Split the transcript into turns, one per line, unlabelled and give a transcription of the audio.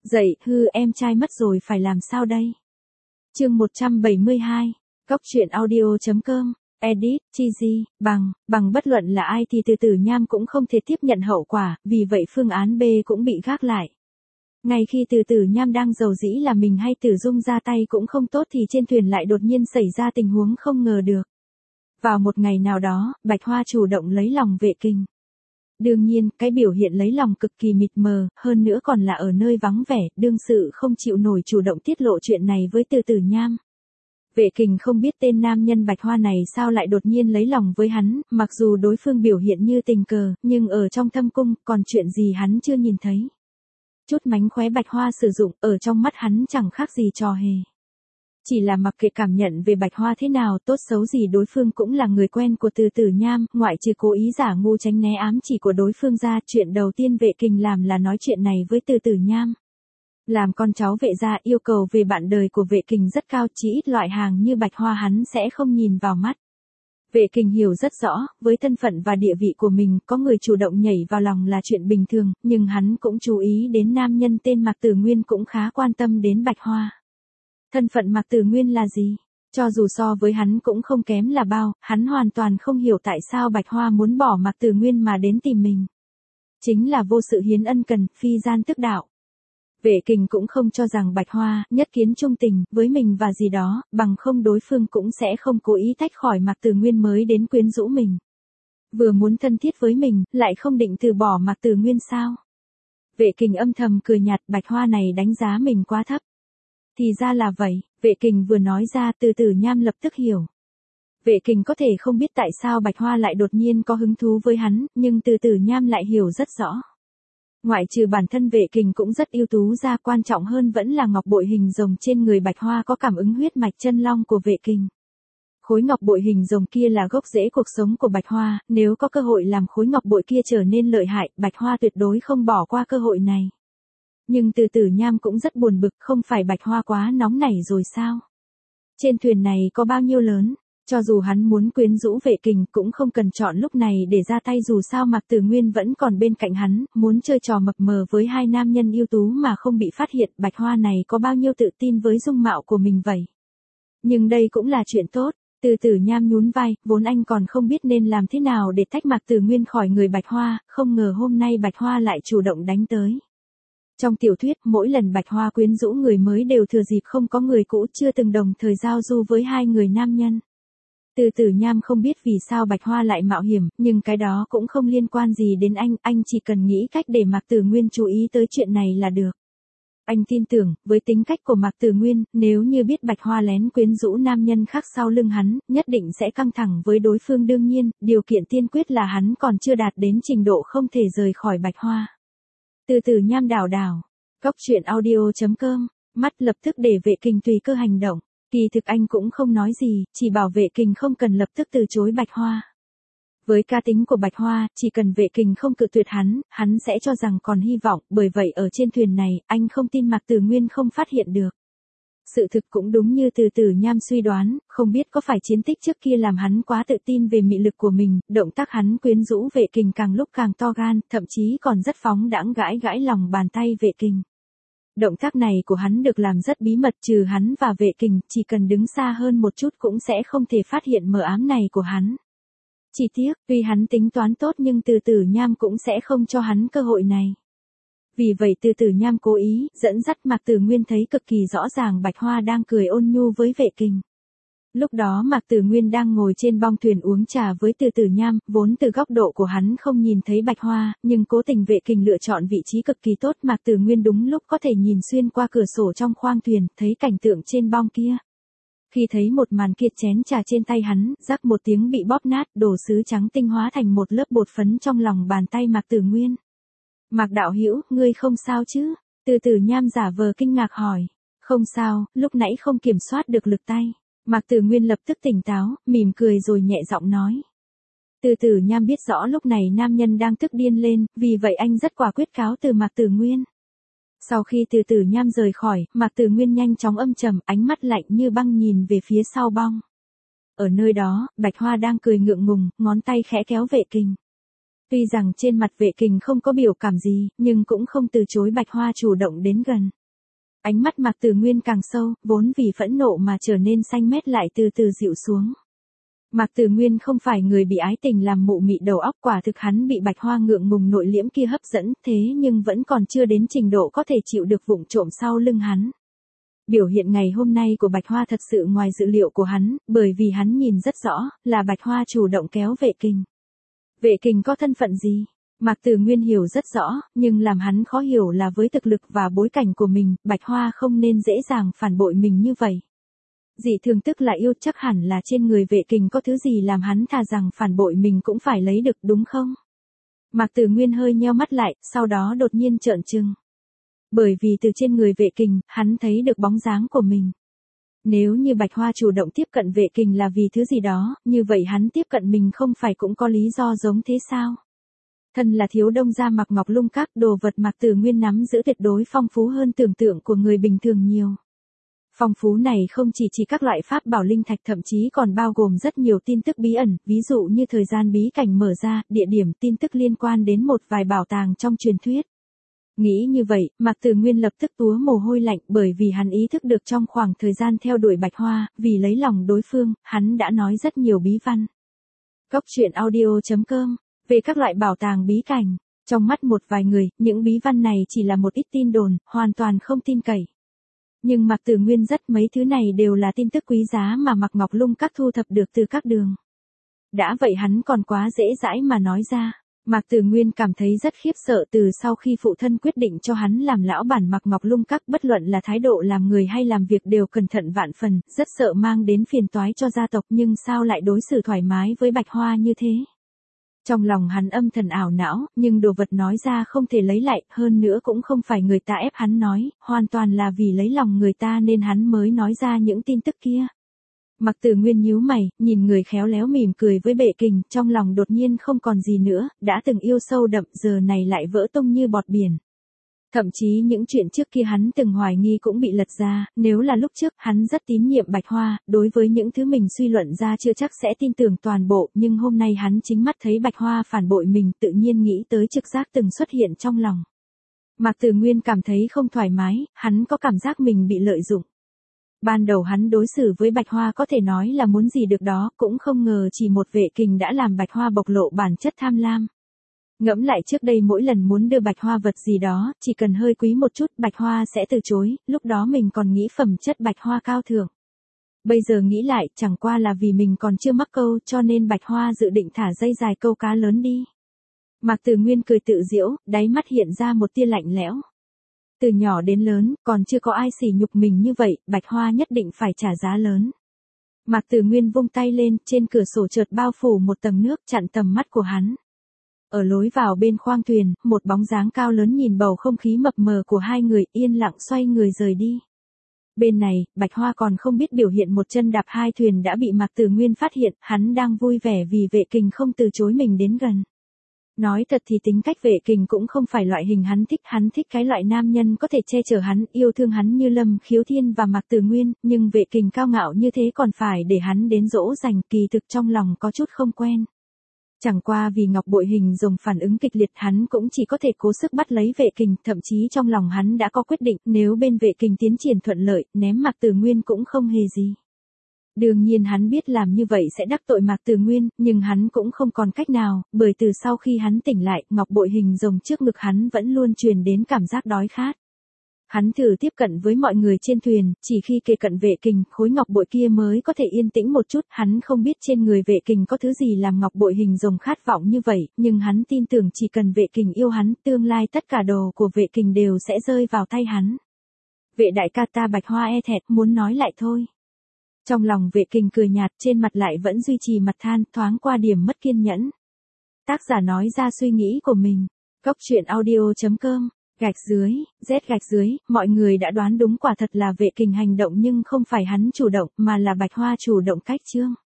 Dậy, em trai mất rồi phải làm sao đây? Chương 172, Cóc truyện audio.com, edit, Chizy, bằng bất luận là ai thì Từ Tử Nham cũng không thể tiếp nhận hậu quả, vì vậy phương án B cũng bị gác lại. Ngay khi Từ Tử Nham đang rầu rĩ là mình hay Tử Dung ra tay cũng không tốt thì trên thuyền lại đột nhiên xảy ra tình huống không ngờ được. Vào một ngày nào đó, Bạch Hoa chủ động lấy lòng Vệ Kình. Đương nhiên, cái biểu hiện lấy lòng cực kỳ mịt mờ, hơn nữa còn là ở nơi vắng vẻ, đương sự không chịu nổi chủ động tiết lộ chuyện này với Từ Tử Nham. Vệ Kình không biết tên nam nhân Bạch Hoa này sao lại đột nhiên lấy lòng với hắn, mặc dù đối phương biểu hiện như tình cờ, nhưng ở trong thâm cung, còn chuyện gì hắn chưa nhìn thấy. Chút mánh khóe Bạch Hoa sử dụng, ở trong mắt hắn chẳng khác gì trò hề. Chỉ là mặc kệ cảm nhận về Bạch Hoa thế nào, tốt xấu gì đối phương cũng là người quen của Từ Tử Nham, ngoại trừ cố ý giả ngu tránh né ám chỉ của đối phương ra, chuyện đầu tiên Vệ Kình làm là nói chuyện này với Từ Tử Nham. Làm con cháu Vệ gia, yêu cầu về bạn đời của Vệ Kình rất cao, chỉ ít loại hàng như Bạch Hoa hắn sẽ không nhìn vào mắt. Vệ Kình hiểu rất rõ, với thân phận và địa vị của mình, có người chủ động nhảy vào lòng là chuyện bình thường, nhưng hắn cũng chú ý đến nam nhân tên Mạc Tử Nguyên cũng khá quan tâm đến Bạch Hoa. Thân phận Mạc Tử Nguyên là gì? Cho dù so với hắn cũng không kém là bao, hắn hoàn toàn không hiểu tại sao Bạch Hoa muốn bỏ Mạc Tử Nguyên mà đến tìm mình. Chính là vô sự hiến ân cần, phi gian tức đạo. Vệ Kình cũng không cho rằng Bạch Hoa nhất kiến trung tình với mình và gì đó, bằng không đối phương cũng sẽ không cố ý tách khỏi Mạc Tử Nguyên mới đến quyến rũ mình. Vừa muốn thân thiết với mình, lại không định từ bỏ Mạc Tử Nguyên sao? Vệ Kình âm thầm cười nhạt, Bạch Hoa này đánh giá mình quá thấp. Thì ra là vậy, Vệ Kình vừa nói ra, Từ Tử Nham lập tức hiểu. Vệ Kình có thể không biết tại sao Bạch Hoa lại đột nhiên có hứng thú với hắn, nhưng Từ Tử Nham lại hiểu rất rõ. Ngoại trừ bản thân Vệ Kình cũng rất ưu tú ra, quan trọng hơn vẫn là ngọc bội hình rồng trên người Bạch Hoa có cảm ứng huyết mạch chân long của Vệ Kình. Khối ngọc bội hình rồng kia là gốc rễ cuộc sống của Bạch Hoa, nếu có cơ hội làm khối ngọc bội kia trở nên lợi hại, Bạch Hoa tuyệt đối không bỏ qua cơ hội này. Nhưng Từ Tử Nham cũng rất buồn bực, không phải Bạch Hoa quá nóng nảy rồi sao? Trên thuyền này có bao nhiêu lớn, cho dù hắn muốn quyến rũ Vệ Kình cũng không cần chọn lúc này để ra tay, dù sao Mạc Tử Nguyên vẫn còn bên cạnh hắn, muốn chơi trò mập mờ với hai nam nhân ưu tú mà không bị phát hiện, Bạch Hoa này có bao nhiêu tự tin với dung mạo của mình vậy? Nhưng đây cũng là chuyện tốt. Từ Tử Nham nhún vai, vốn anh còn không biết nên làm thế nào để tách Mạc Tử Nguyên khỏi người Bạch Hoa, không ngờ hôm nay Bạch Hoa lại chủ động đánh tới. Trong tiểu thuyết, mỗi lần Bạch Hoa quyến rũ người mới đều thừa dịp không có người cũ, chưa từng đồng thời giao du với hai người nam nhân. Từ Tử Nham không biết vì sao Bạch Hoa lại mạo hiểm, nhưng cái đó cũng không liên quan gì đến anh chỉ cần nghĩ cách để Mạc Tử Nguyên chú ý tới chuyện này là được. Anh tin tưởng, với tính cách của Mạc Tử Nguyên, nếu như biết Bạch Hoa lén quyến rũ nam nhân khác sau lưng hắn, nhất định sẽ căng thẳng với đối phương, đương nhiên, điều kiện tiên quyết là hắn còn chưa đạt đến trình độ không thể rời khỏi Bạch Hoa. Từ Tử Nham đảo, Cóc truyện audio.com, mắt lập tức để Vệ Kình tùy cơ hành động. Kỳ thực anh cũng không nói gì, chỉ bảo Vệ Kình không cần lập tức từ chối Bạch Hoa. Với cá tính của Bạch Hoa, chỉ cần Vệ Kình không cự tuyệt hắn sẽ cho rằng còn hy vọng, bởi vậy ở trên thuyền này, anh không tin Mạc Tử Nguyên không phát hiện được. Sự thực cũng đúng như Từ Tử Nham suy đoán, không biết có phải chiến tích trước kia làm hắn quá tự tin về mị lực của mình, động tác hắn quyến rũ Vệ Kình càng lúc càng to gan, thậm chí còn rất phóng đãng gãi lòng bàn tay Vệ Kình. Động tác này của hắn được làm rất bí mật, trừ hắn và Vệ Kình, chỉ cần đứng xa hơn một chút cũng sẽ không thể phát hiện mờ ám này của hắn. Chỉ tiếc, tuy hắn tính toán tốt nhưng Từ Tử Nham cũng sẽ không cho hắn cơ hội này. Vì vậy Từ Tử Nham cố ý dẫn dắt Mạc Tử Nguyên thấy cực kỳ rõ ràng Bạch Hoa đang cười ôn nhu với Vệ Kình. Lúc đó Mạc Tử Nguyên đang ngồi trên bong thuyền uống trà với Từ Tử Nham, vốn từ góc độ của hắn không nhìn thấy Bạch Hoa, nhưng cố tình Vệ Kình lựa chọn vị trí cực kỳ tốt, Mạc Tử Nguyên đúng lúc có thể nhìn xuyên qua cửa sổ trong khoang thuyền, thấy cảnh tượng trên bong kia. Khi thấy một màn kia, chén trà trên tay hắn, rắc một tiếng bị bóp nát, đồ sứ trắng tinh hóa thành một lớp bột phấn trong lòng bàn tay Mạc Tử Nguyên. Mạc đạo hữu, ngươi không sao chứ? Từ Tử Nham giả vờ kinh ngạc hỏi. Không sao, lúc nãy không kiểm soát được lực tay. Mạc Tử Nguyên lập tức tỉnh táo, mỉm cười rồi nhẹ giọng nói. Từ Tử Nham biết rõ lúc này nam nhân đang tức điên lên, vì vậy anh rất quả quyết cáo từ Mạc Tử Nguyên. Sau khi Từ Tử Nham rời khỏi, Mạc Tử Nguyên nhanh chóng âm trầm, ánh mắt lạnh như băng nhìn về phía sau bong. Ở nơi đó, Bạch Hoa đang cười ngượng ngùng, ngón tay khẽ kéo Vệ Kình. Tuy rằng trên mặt Vệ Kình không có biểu cảm gì, nhưng cũng không từ chối Bạch Hoa chủ động đến gần. Ánh mắt Mạc Tử Nguyên càng sâu, vốn vì phẫn nộ mà trở nên xanh mét lại từ từ dịu xuống. Mạc Tử Nguyên không phải người bị ái tình làm mụ mị đầu óc, quả thực hắn bị Bạch Hoa ngượng ngùng nội liễm kia hấp dẫn, thế nhưng vẫn còn chưa đến trình độ có thể chịu được vụng trộm sau lưng hắn. Biểu hiện ngày hôm nay của Bạch Hoa thật sự ngoài dự liệu của hắn, bởi vì hắn nhìn rất rõ, là Bạch Hoa chủ động kéo Vệ Kình. Vệ Kình có thân phận gì? Mạc Tử Nguyên hiểu rất rõ, nhưng làm hắn khó hiểu là với thực lực và bối cảnh của mình, Bạch Hoa không nên dễ dàng phản bội mình như vậy. Dị thường tức là yêu, chắc hẳn là trên người Vệ Kình có thứ gì làm hắn thà rằng phản bội mình cũng phải lấy được, đúng không? Mạc Tử Nguyên hơi nheo mắt lại, sau đó đột nhiên trợn trừng. Bởi vì từ trên người Vệ Kình, hắn thấy được bóng dáng của mình. Nếu như Bạch Hoa chủ động tiếp cận Vệ Kình là vì thứ gì đó, như vậy hắn tiếp cận mình không phải cũng có lý do giống thế sao? Thân là thiếu đông gia Mạc Ngọc Lung các đồ vật Mạc Tử Nguyên nắm giữ tuyệt đối phong phú hơn tưởng tượng của người bình thường nhiều. Phong phú này không chỉ các loại pháp bảo linh thạch, thậm chí còn bao gồm rất nhiều tin tức bí ẩn, ví dụ như thời gian bí cảnh mở ra, địa điểm, tin tức liên quan đến một vài bảo tàng trong truyền thuyết. Nghĩ như vậy, Mạc Tử Nguyên lập tức túa mồ hôi lạnh, bởi vì hắn ý thức được trong khoảng thời gian theo đuổi Bạch Hoa, vì lấy lòng đối phương, hắn đã nói rất nhiều bí văn. Góc truyện audio.com về các loại bảo tàng bí cảnh. Trong mắt một vài người, những bí văn này chỉ là một ít tin đồn, hoàn toàn không tin cậy. Nhưng Mạc Tử Nguyên rất mấy thứ này đều là tin tức quý giá mà Mạc Ngọc Lung các thu thập được từ các đường. Đã vậy hắn còn quá dễ dãi mà nói ra. Mạc Tử Nguyên cảm thấy rất khiếp sợ từ sau khi phụ thân quyết định cho hắn làm lão bản Mạc Ngọc Lung các, bất luận là thái độ làm người hay làm việc đều cẩn thận vạn phần, rất sợ mang đến phiền toái cho gia tộc, nhưng sao lại đối xử thoải mái với Bạch Hoa như thế. Trong lòng hắn âm thầm ảo não, nhưng đồ vật nói ra không thể lấy lại, hơn nữa cũng không phải người ta ép hắn nói, hoàn toàn là vì lấy lòng người ta nên hắn mới nói ra những tin tức kia. Mạc Tử Nguyên nhíu mày, nhìn người khéo léo mỉm cười với Vệ Kình, trong lòng đột nhiên không còn gì nữa, đã từng yêu sâu đậm giờ này lại vỡ tung như bọt biển. Thậm chí những chuyện trước kia hắn từng hoài nghi cũng bị lật ra, nếu là lúc trước hắn rất tín nhiệm Bạch Hoa, đối với những thứ mình suy luận ra chưa chắc sẽ tin tưởng toàn bộ, nhưng hôm nay hắn chính mắt thấy Bạch Hoa phản bội mình, tự nhiên nghĩ tới trực giác từng xuất hiện trong lòng. Mạc Tử Nguyên cảm thấy không thoải mái, hắn có cảm giác mình bị lợi dụng. Ban đầu hắn đối xử với Bạch Hoa có thể nói là muốn gì được đó, cũng không ngờ chỉ một Vệ Kình đã làm Bạch Hoa bộc lộ bản chất tham lam. Ngẫm lại trước đây mỗi lần muốn đưa Bạch Hoa vật gì đó, chỉ cần hơi quý một chút, Bạch Hoa sẽ từ chối, lúc đó mình còn nghĩ phẩm chất Bạch Hoa cao thượng. Bây giờ nghĩ lại, chẳng qua là vì mình còn chưa mắc câu, cho nên Bạch Hoa dự định thả dây dài câu cá lớn đi. Mạc Tử Nguyên cười tự giễu, đáy mắt hiện ra một tia lạnh lẽo. Từ nhỏ đến lớn, còn chưa có ai sỉ nhục mình như vậy, Bạch Hoa nhất định phải trả giá lớn. Mạc Tử Nguyên vung tay lên, trên cửa sổ chợt bao phủ một tầng nước chặn tầm mắt của hắn. Ở lối vào bên khoang thuyền, một bóng dáng cao lớn nhìn bầu không khí mập mờ của hai người, yên lặng xoay người rời đi. Bên này, Bạch Hoa còn không biết biểu hiện một chân đạp hai thuyền đã bị Mạc Tử Nguyên phát hiện, hắn đang vui vẻ vì Vệ Kình không từ chối mình đến gần. Nói thật thì tính cách Vệ Kình cũng không phải loại hình hắn thích cái loại nam nhân có thể che chở hắn, yêu thương hắn như Lâm Khiếu Thiên và Mạc Tử Nguyên, nhưng Vệ Kình cao ngạo như thế còn phải để hắn đến dỗ dành, kỳ thực trong lòng có chút không quen. Chẳng qua vì ngọc bội hình rồng phản ứng kịch liệt, hắn cũng chỉ có thể cố sức bắt lấy Vệ Kình, thậm chí trong lòng hắn đã có quyết định, nếu bên Vệ Kình tiến triển thuận lợi, ném Mạc Tử Nguyên cũng không hề gì. Đương nhiên hắn biết làm như vậy sẽ đắc tội Mạc Tử Nguyên, nhưng hắn cũng không còn cách nào, bởi từ sau khi hắn tỉnh lại, ngọc bội hình rồng trước ngực hắn vẫn luôn truyền đến cảm giác đói khát. Hắn thử tiếp cận với mọi người trên thuyền, chỉ khi kề cận Vệ Kình, khối ngọc bội kia mới có thể yên tĩnh một chút, hắn không biết trên người Vệ Kình có thứ gì làm ngọc bội hình rồng khát vọng như vậy, nhưng hắn tin tưởng chỉ cần Vệ Kình yêu hắn, tương lai tất cả đồ của Vệ Kình đều sẽ rơi vào tay hắn. Vệ đại ca, ta Bạch Hoa e thẹn, muốn nói lại thôi. Trong lòng Vệ Kình cười nhạt, trên mặt lại vẫn duy trì mặt than, thoáng qua điểm mất kiên nhẫn. Tác giả nói ra suy nghĩ của mình. Góc truyện audio.com Z, mọi người đã đoán đúng, quả thật là Vệ Kình hành động, nhưng không phải hắn chủ động, mà là Bạch Hoa chủ động cách chương.